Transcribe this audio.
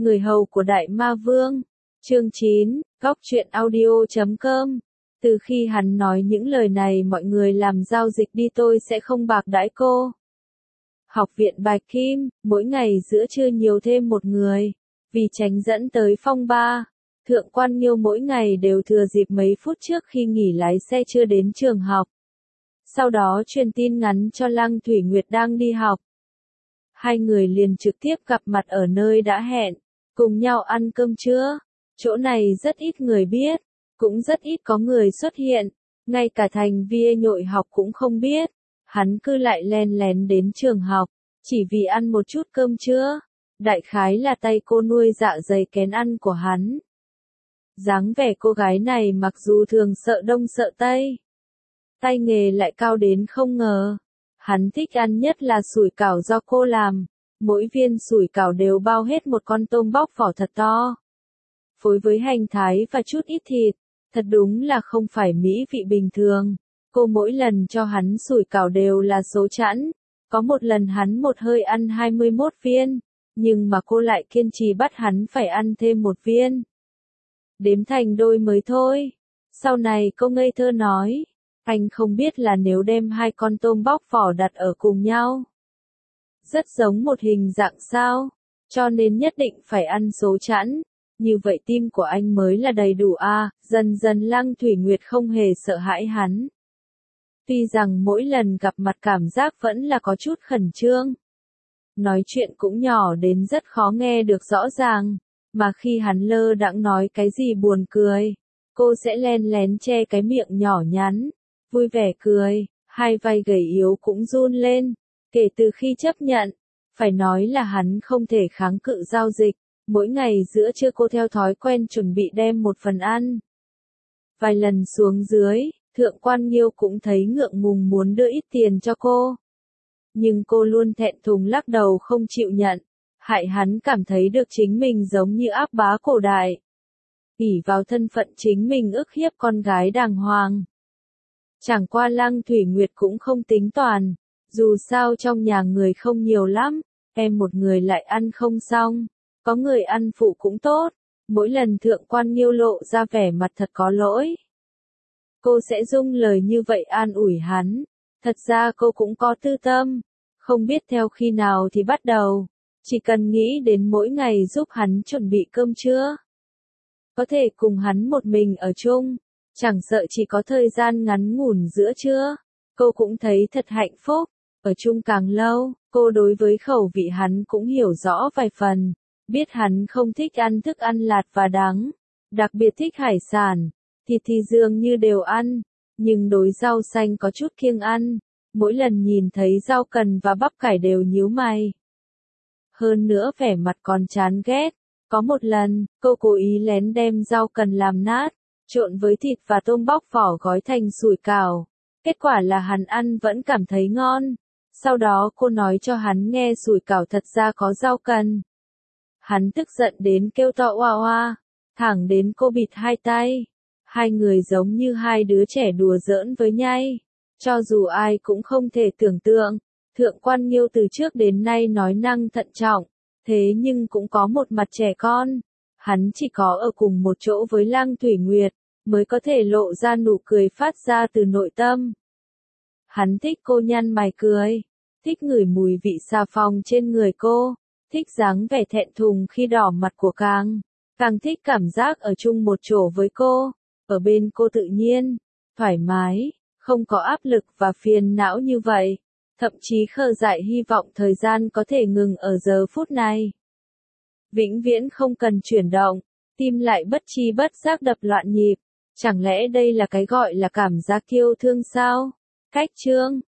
Người hầu của Đại Ma Vương. Chương 9, Góc truyện audio.com. Từ khi hắn nói những lời này mọi người làm giao dịch đi tôi sẽ không bạc đãi cô. Học viện Bạch Kim, mỗi ngày giữa trưa nhiều thêm một người. Vì tránh dẫn tới phong ba, Thượng Quan Nghiêu mỗi ngày đều thừa dịp mấy phút trước khi nghỉ lái xe chưa đến trường học. Sau đó truyền tin ngắn cho Lăng Thủy Nguyệt đang đi học. Hai người liền trực tiếp gặp mặt ở nơi đã hẹn, cùng nhau ăn cơm trưa. Chỗ này rất ít người biết, cũng rất ít có người xuất hiện, ngay cả thành viên nhội học cũng không biết. Hắn cứ lại len lén đến trường học, chỉ vì ăn một chút cơm trưa. Đại khái là tay cô nuôi dạ dày kén ăn của hắn. Dáng vẻ cô gái này mặc dù thường sợ đông sợ tây, tay nghề lại cao đến không ngờ. Hắn thích ăn nhất là sủi cảo do cô làm, mỗi viên sủi cảo đều bao hết một con tôm bóc vỏ thật to, phối với hành thái và chút ít thịt, thật đúng là không phải mỹ vị bình thường. Cô mỗi lần cho hắn sủi cảo đều là số chẵn, có một lần hắn một hơi ăn 21 viên, nhưng mà cô lại kiên trì bắt hắn phải ăn thêm một viên. Đếm thành đôi mới thôi. Sau này cô ngây thơ nói, anh không biết là nếu đem hai con tôm bóc vỏ đặt ở cùng nhau, rất giống một hình dạng sao, cho nên nhất định phải ăn số chẵn, như vậy tim của anh mới là đầy đủ à. Dần dần Lăng Thủy Nguyệt không hề sợ hãi hắn. Tuy rằng mỗi lần gặp mặt cảm giác vẫn là có chút khẩn trương. Nói chuyện cũng nhỏ đến rất khó nghe được rõ ràng, mà khi hắn lơ đãng nói cái gì buồn cười, cô sẽ len lén che cái miệng nhỏ nhắn, vui vẻ cười, hai vai gầy yếu cũng run lên. Kể từ khi chấp nhận, phải nói là hắn không thể kháng cự giao dịch, mỗi ngày giữa trưa cô theo thói quen chuẩn bị đem một phần ăn. Vài lần xuống dưới, Thượng Quan Nghiêu cũng thấy ngượng ngùng muốn đưa ít tiền cho cô. Nhưng cô luôn thẹn thùng lắc đầu không chịu nhận, hại hắn cảm thấy được chính mình giống như ác bá cổ đại. ỷ vào thân phận chính mình ức hiếp con gái đàng hoàng. Chẳng qua Lăng Thủy Nguyệt cũng không tính toàn, dù sao trong nhà người không nhiều lắm, em một người lại ăn không xong, có người ăn phụ cũng tốt. Mỗi lần Thượng Quan Nghiêu lộ ra vẻ mặt thật có lỗi, cô sẽ dùng lời như vậy an ủi hắn. Thật ra cô cũng có tư tâm, không biết theo khi nào thì bắt đầu, chỉ cần nghĩ đến mỗi ngày giúp hắn chuẩn bị cơm trưa, có thể cùng hắn một mình ở chung, chẳng sợ chỉ có thời gian ngắn ngủn giữa trưa, cô cũng thấy thật hạnh phúc. Ở chung càng lâu, cô đối với khẩu vị hắn cũng hiểu rõ vài phần, biết hắn không thích ăn thức ăn lạt và đắng, đặc biệt thích hải sản, thịt thì dường như đều ăn, nhưng đối rau xanh có chút kiêng ăn, mỗi lần nhìn thấy rau cần và bắp cải đều nhíu mày. Hơn nữa vẻ mặt còn chán ghét. Có một lần, cô cố ý lén đem rau cần làm nát, trộn với thịt và tôm bóc vỏ gói thành sủi cảo. Kết quả là hắn ăn vẫn cảm thấy ngon. Sau đó cô nói cho hắn nghe sủi cảo thật ra có rau cần. Hắn tức giận đến kêu to oa oa, thẳng đến cô bịt hai tay. Hai người giống như hai đứa trẻ đùa giỡn với nhau. Cho dù ai cũng không thể tưởng tượng, Thượng Quan Nghiêu từ trước đến nay nói năng thận trọng, thế nhưng cũng có một mặt trẻ con. Hắn chỉ có ở cùng một chỗ với Lăng Thủy Nguyệt, mới có thể lộ ra nụ cười phát ra từ nội tâm. Hắn thích cô nhăn mày cười, thích ngửi mùi vị xà phòng trên người cô, thích dáng vẻ thẹn thùng khi đỏ mặt của càng thích cảm giác ở chung một chỗ với cô, ở bên cô tự nhiên, thoải mái, không có áp lực và phiền não như vậy. Thậm chí khờ dại hy vọng thời gian có thể ngừng ở giờ phút này. Vĩnh viễn không cần chuyển động, tim lại bất chi bất giác đập loạn nhịp. Chẳng lẽ đây là cái gọi là cảm giác yêu thương sao? Cách chương